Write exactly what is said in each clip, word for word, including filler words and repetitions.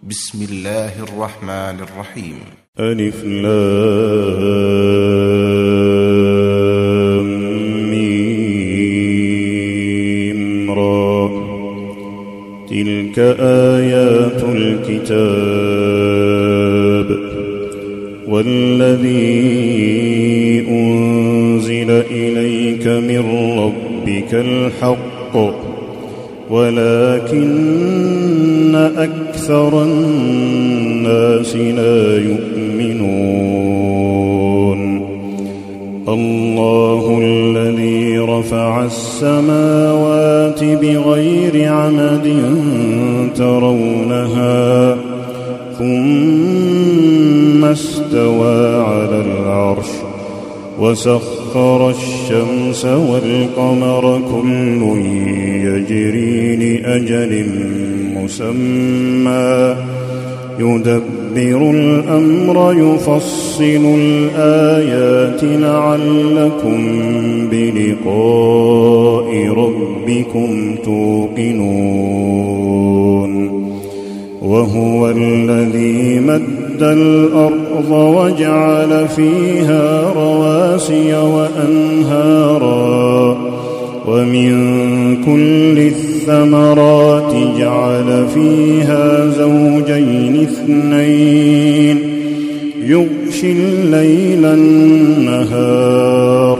بسم الله الرحمن الرحيم. ألف لام ميم را. تلك آيات الكتاب والذي أنزل إليك من ربك الحق ولكن أكثر الناس لا يؤمنون. الله الذي رفع السماوات بغير عمد ترونها ثم استوى على العرش وسخر الشمس والقمر كل يجري لأجل مسمى يدبر الأمر يفصل الآيات لعلكم بلقاء ربكم توقنون. وهو الذي مد الأرض وجعل فيها رواسي وأنهارا ومن كل الثمرات جعل فيها زوجين اثنين يغشي الليل النهار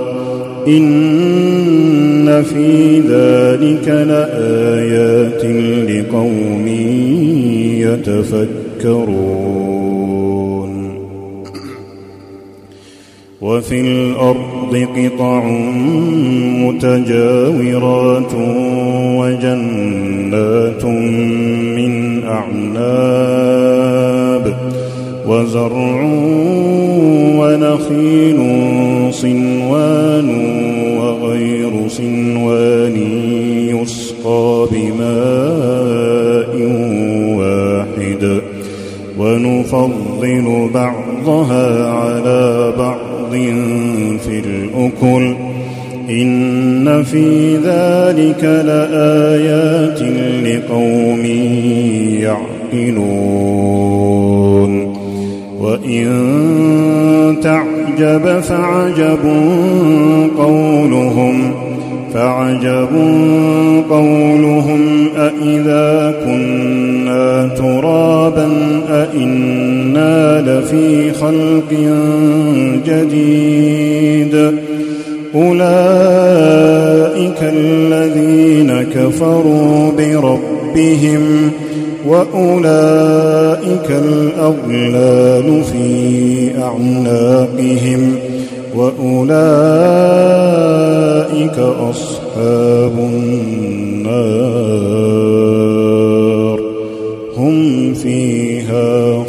إن في ذلك لآيات لقوم يتفكرون. وفي الأرض قطع متجاورات وجنات من أعناب وزرع ونخيل صنوان وغير صنوان يسقى بماء واحد ونفضل بعضها على بعض في الأكل إن في ذلك لآيات لقوم يعقلون. وإن تعجب فعجب قولهم فعجب قولهم أإذا كنا ترابا أإنا لفي خلق جديد أولئك الذين كفروا بربهم وأولئك الأغلال في أعناقهم وأولئك أصحاب النار هم فيها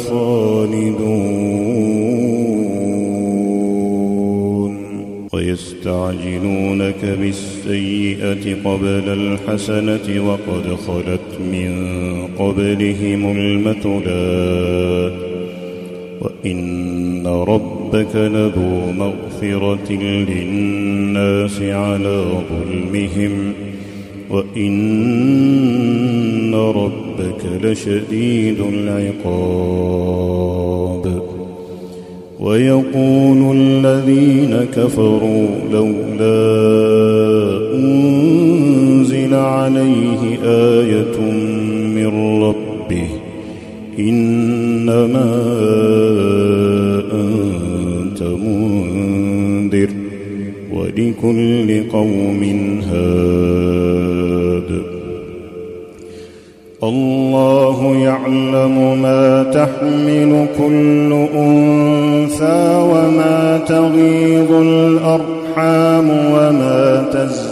خالدون. ويستعجلونك بالسيئة قبل الحسنة وقد خلت من قبلهم المثلات وإن ربك لذو مغفرة للناس على ظلمهم وإن ربك لشديد العقاب. ويقول الذين كفروا لولا أنزل عليه آية من ربه إنما أنت منذر ولكل قوم هاد. الله يعلم ما تحمل كل أنثى وما تغيض الأرحام وما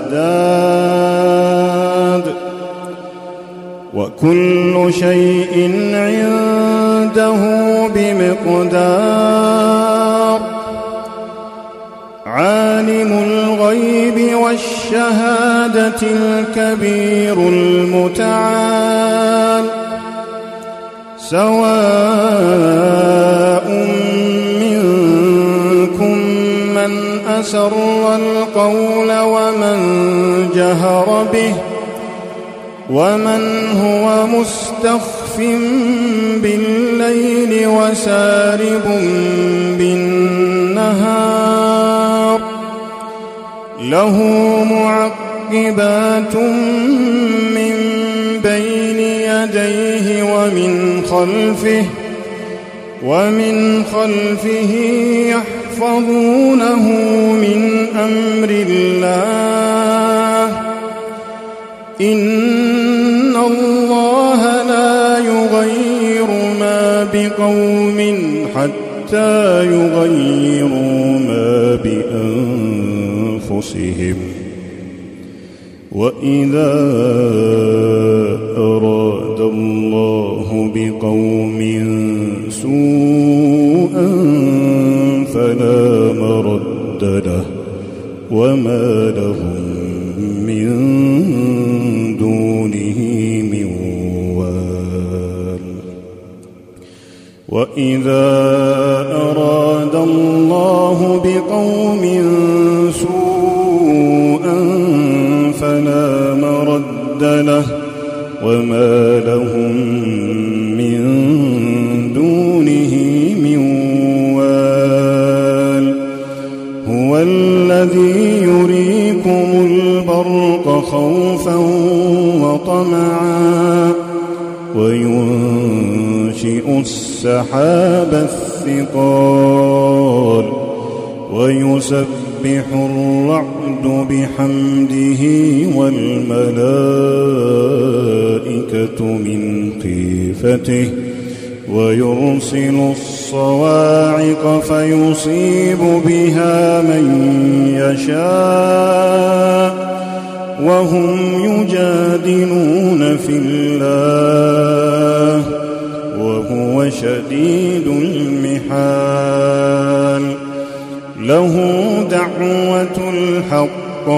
تزداد وكل شيء عنده بمقدار. عالم الغيب والشهادة الكبير المتعال سواء منكم من أسر القول ومن جهر به ومن هو مستخف بالليل بالليل وسارب بالنهار له معقبات من بين يديه ومن خلفه ومن خلفه يحفظونه من أمر الله إن الله لا يغير ما بقوم حتى يغيروا ما بأنفسهم وإذا أراد الله بقوم سوءا فلا مرد له وما لهم من دونه من وال وإذا أراد الله بقوم سوءا فلا مرد له وما لهم من دونه من وال هو الذي يريكم البرق خوفا وطمعا وينشئ السحاب الثقال ويسبح الرعد بحمده والملائكة من خيفته ويرسل الصواعق فيصيب بها من يشاء وهم يجادلون في الله وهو شديد المحال له دعوة الحق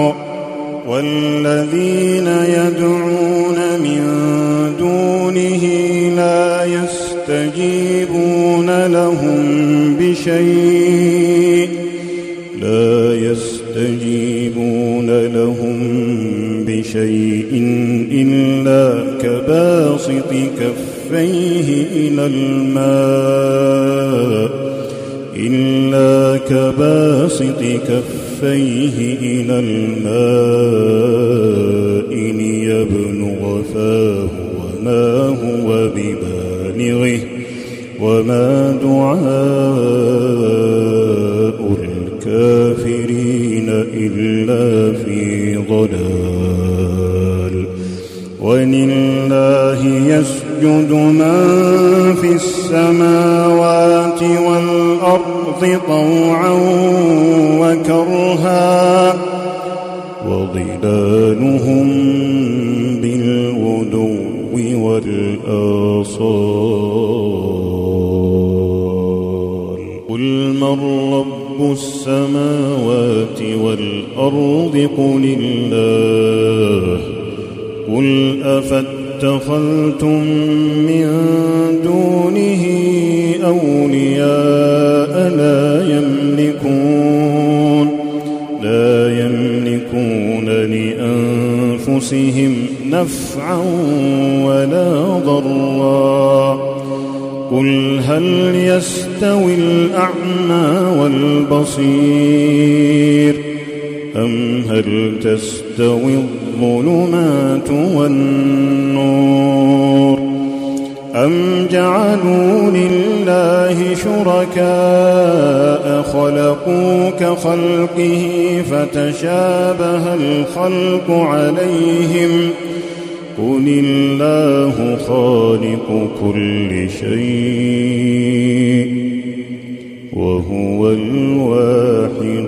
والذين يدعون من دونه لا يستجيبون لهم بشيء لا يستجيبون لهم بشيء إلا كباسط كفيه إلى الماء إلا كباسط كفيه إلى الماء ليبلغ فاه وما هو ببالغه وما دعاء الكافرين إلا في ضلال ولله يسجد من في السماوات والأرض طوعا وكرها وظلالهم بالغدو والآصال قل من رب السماوات والأرض قل الله قل أفاتخذتم من دونه أولياء لا يملكون لا يملكون لأنفسهم نفعا ولا ضرا قل هل يستوي الأعمى والبصير أم هل تستوي الظلمات والنور أم جعلوا لله شركاء خلقوا كخلقه فتشابه الخلق عليهم قل الله خالق كل شيء وهو الواحد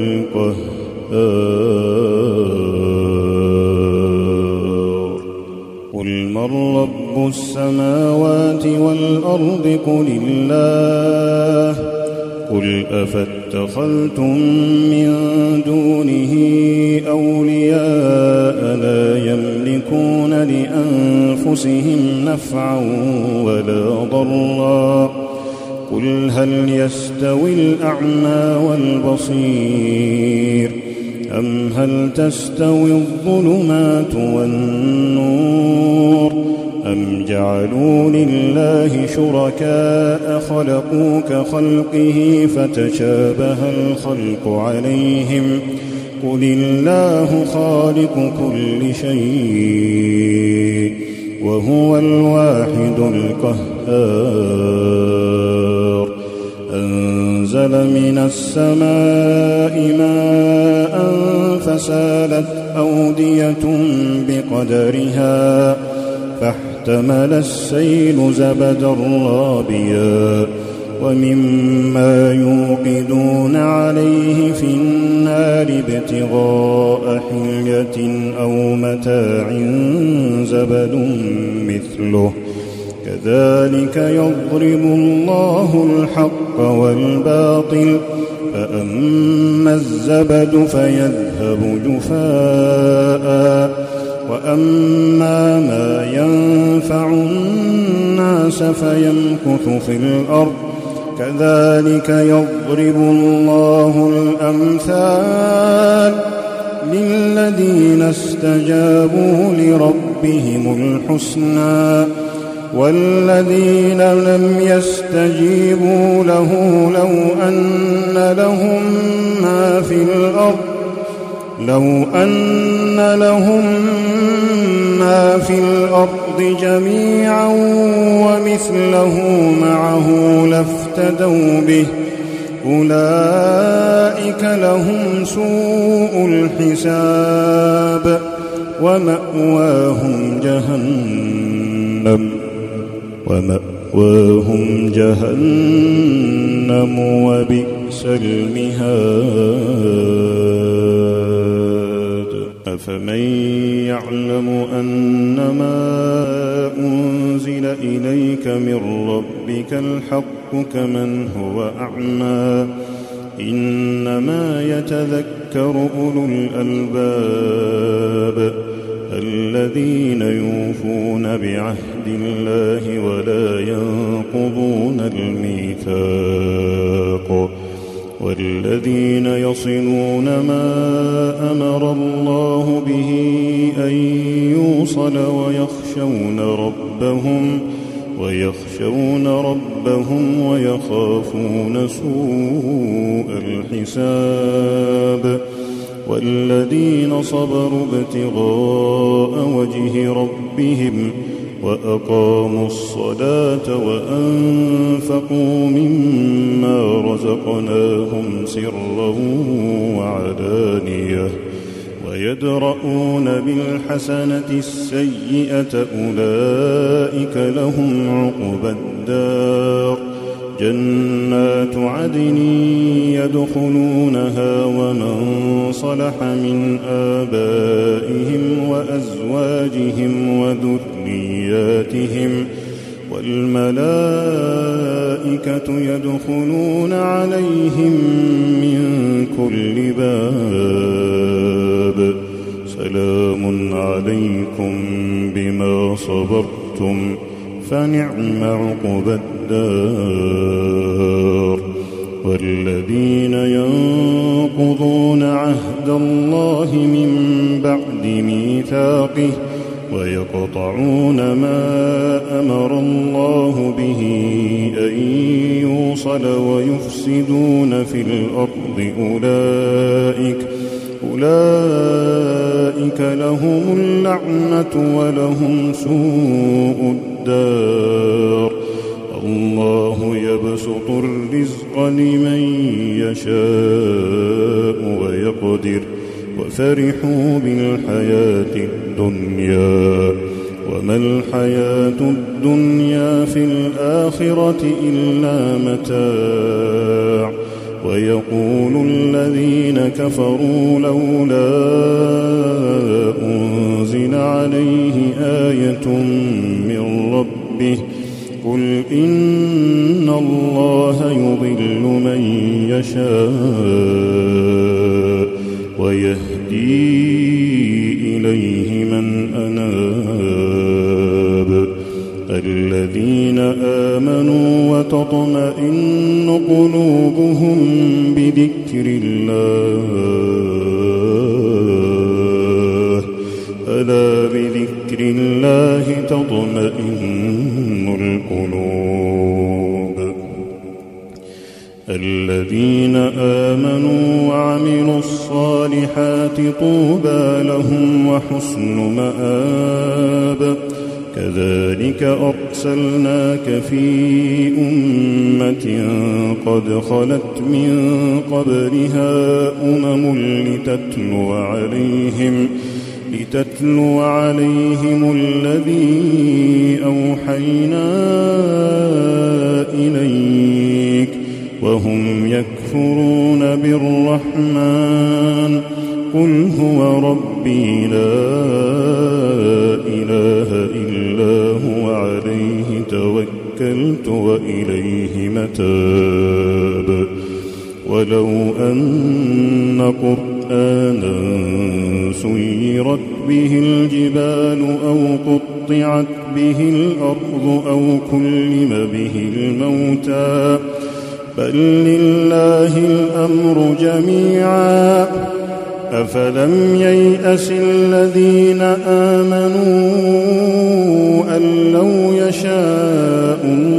القهار قل من رب السماوات والأرض قل الله قل أفاتخذتم من دونه أولياء لا يملكون لأنفسهم نفعا ولا ضرا قل هل يستوي الأعمى والبصير أم هل تستوي الظلمات والنور أم جعلوا لله شركاء خلقوا كخلقه فتشابه الخلق عليهم قل الله خالق كل شيء وهو الواحد القهار أنزل من السماء ماء فسالت أودية بقدرها فاحتمل السيل زبدا رابيا ومما يوقدون عليه في النار ابتغاء حلية أو متاع زبد مثله كذلك يضرب الله الحق والباطل فأما الزبد فيذهب جفاء وأما ما ينفع الناس فيمكث في الأرض كذلك يضرب الله الأمثال للذين استجابوا لربهم الحسنى والذين لم يستجيبوا له لو أن لهم ما في الأرض لو أن لهم ما في الأرض جميعا ومثله معه لافتدوا به أولئك لهم سوء الحساب ومأواهم جهنم ومأواهم جهنم وبئس المهاد أفمن يعلم أنما أنزل إليك من ربك الحق كمن هو أعمى إنما يتذكر أولو الألباب الذين يوفون بعهد الله ولا ينقضون الميثاق والذين يصلون ما أمر الله به أن يوصل ويخشون ربهم ويخشون ربهم ويخافون سوء الحساب والذين صبروا ابتغاء وجه ربهم وأقاموا الصلاة وأنفقوا مما رزقناهم سرا وعلانية ويدرؤون بالحسنة السيئة أولئك لهم عقبى الدار جنات عدن يدخلونها ومن صلح من آبائهم وأزواجهم وذرياتهم والملائكة يدخلون عليهم من كل باب سلام عليكم بما صبرتم فنعم عقبى الدار والذين ينقضون عهد الله من بعد ميثاقه ويقطعون ما أمر الله به أن يوصل ويفسدون في الأرض أولئك أولئك لهم اللعنة ولهم سوء الدار الله يبسط الرزق لمن يشاء ويقدر وفرحوا بالحياة الدنيا وما الحياة الدنيا في الآخرة إلا متاع ويقول الذين كفروا لولا أنزل عليه آية من ربه قل إن الله يضل من يشاء ويهدي إليه من أناب الذين آمنوا وتطمئن قلوبهم بذكر الله ألا بذكر بذكر الله تطمئن القلوب. الذين آمنوا وعملوا الصالحات طوبى لهم وحسن مآب. كذلك أرسلناك في أمة قد خلت من قبلها أمم لتتلو عليهم لتتلو عليهم الذي أوحينا إليك وهم يكفرون بالرحمن. قل هو ربي لا إله إلا هو عليه توكلت وإليه متاب. ولو أن قرآنا سيرت به الجبال أو قطعت به الأرض أو كلم به الموتى بل لله الأمر جميعا. أفلم ييأس الذين آمنوا أن لو يشاء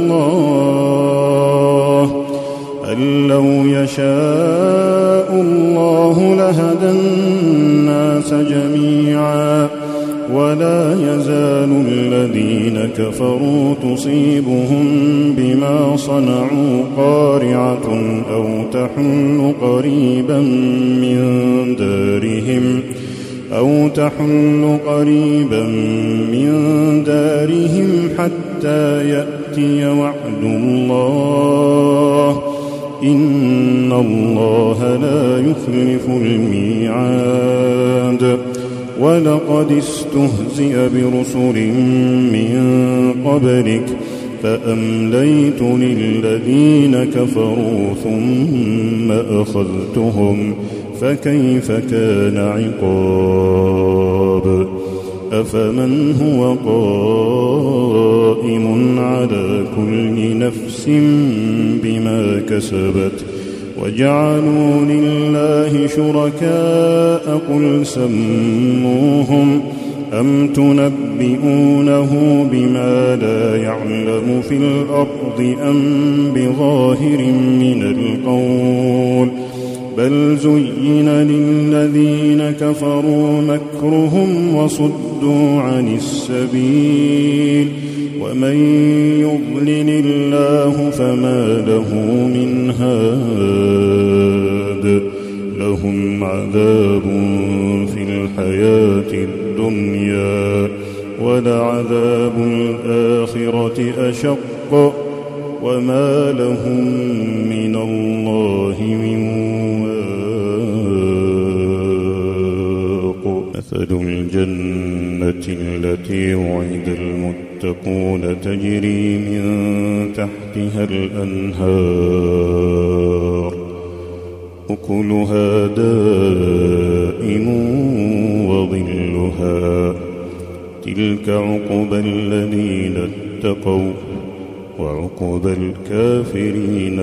الله أن لو يشاء الله لهدى الناس جميعا. ولا يزال الذين كفروا تصيبهم بما صنعوا قارعة أو تحل قريبا من دارهم أو تحل قريبا من دارهم حتى يأتي وعد الله. إن الله لا يخلف الميعاد. ولقد استهزئ برسل من قبلك فأمليت للذين كفروا ثم أخذتهم فكيف كان عقاب. أفمن هو قائم على كل نفس بما كسبت وجعلوا لله شركاء قل سموهم أم تنبئونه بما لا يعلم في الأرض أم بظاهر من القول بل زين للذين كفروا مكرهم وصدوا عن السبيل ومن يضلل الله فما له من هاد. لهم عذاب في الحياة الدنيا ولعذاب الآخرة أشق وما لهم من الله من واق. مثل الجنة التي وعد المتقون تجري من تحتها الأنهار أكلها دائم وظلها تلك عقبى الذين اتقوا وعقبى الكافرين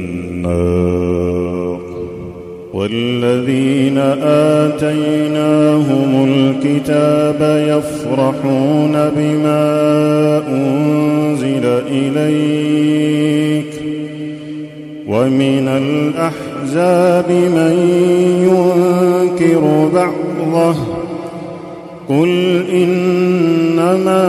النار. والذين آتيناهم الكتاب يفرحون بما أنزل إليك ومن الأحزاب من ينكر بعضه قل إنما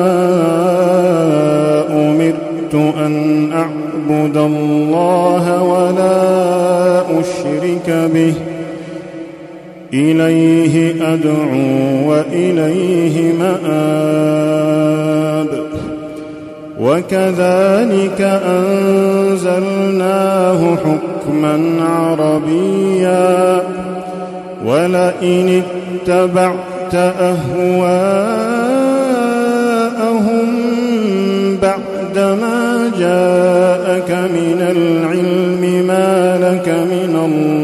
أمرت أن أعبد الله ولا أشرك به إليه أدعو وإليه مآب. وكذلك أنزلناه حكما عربيا ولئن اتبعت أهواءهم بعدما جاءك من العلم ما لك من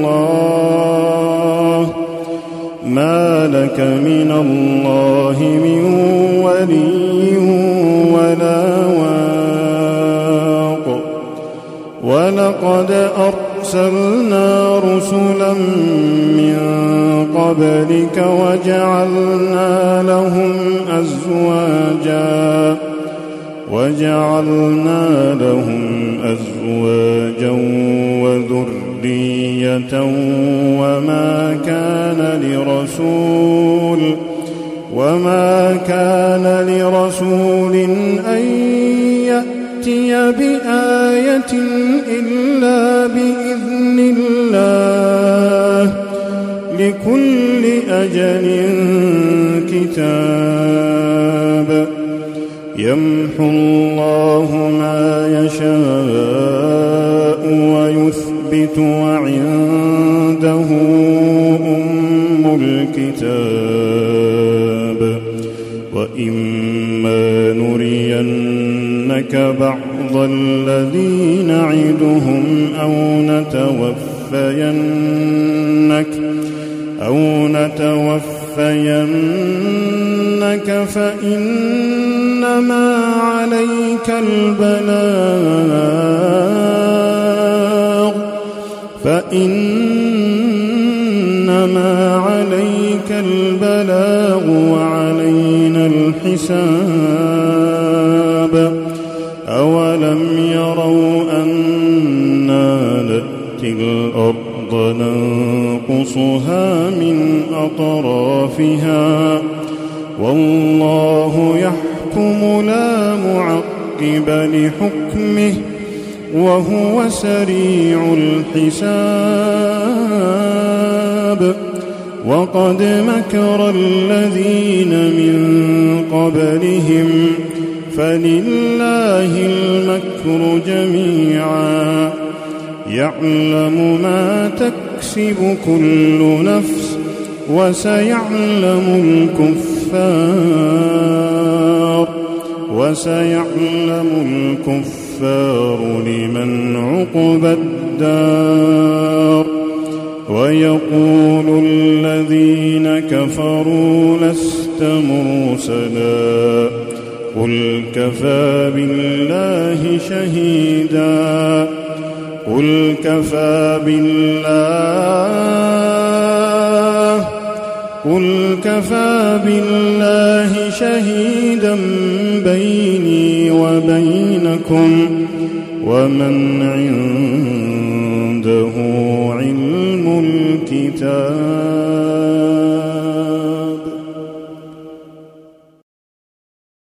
الله ما لك من الله من ولي ولا واق. ولقد أرسلنا رسلا من قبلك وجعلنا لهم أزواجا وجعلنا لهم أزواجا وذرية وما كان لرسول وما كان لرسول أن يأتي بآية إلا بإذن الله لكل أجل كتاب يمحو الله ما يشاء ويثبت وعنده أم الكتاب وإما نرينك بعض الذي نعدهم أو نتوفينك أو نتوفينك فإنما عليك البلاغ فإنما عليك البلاغ وعلينا الحساب أولم يروا أنا نأتي الأرض ننقصها من أطرافها والله يحكم لا معقب لحكمه وهو سريع الحساب وقد مكر الذين من قبلهم فلله المكر جميعا يعلم ما تكسب كل نفس وسيعلم الكفار وسيعلم الكفار لمن عقبى الدار ويقول الذين كفروا لست مرسلا قل كفى بالله شهيدا قل كفى بالله قل كفى بالله شهيدا بيني وبينكم ومن عنده علم الكتاب.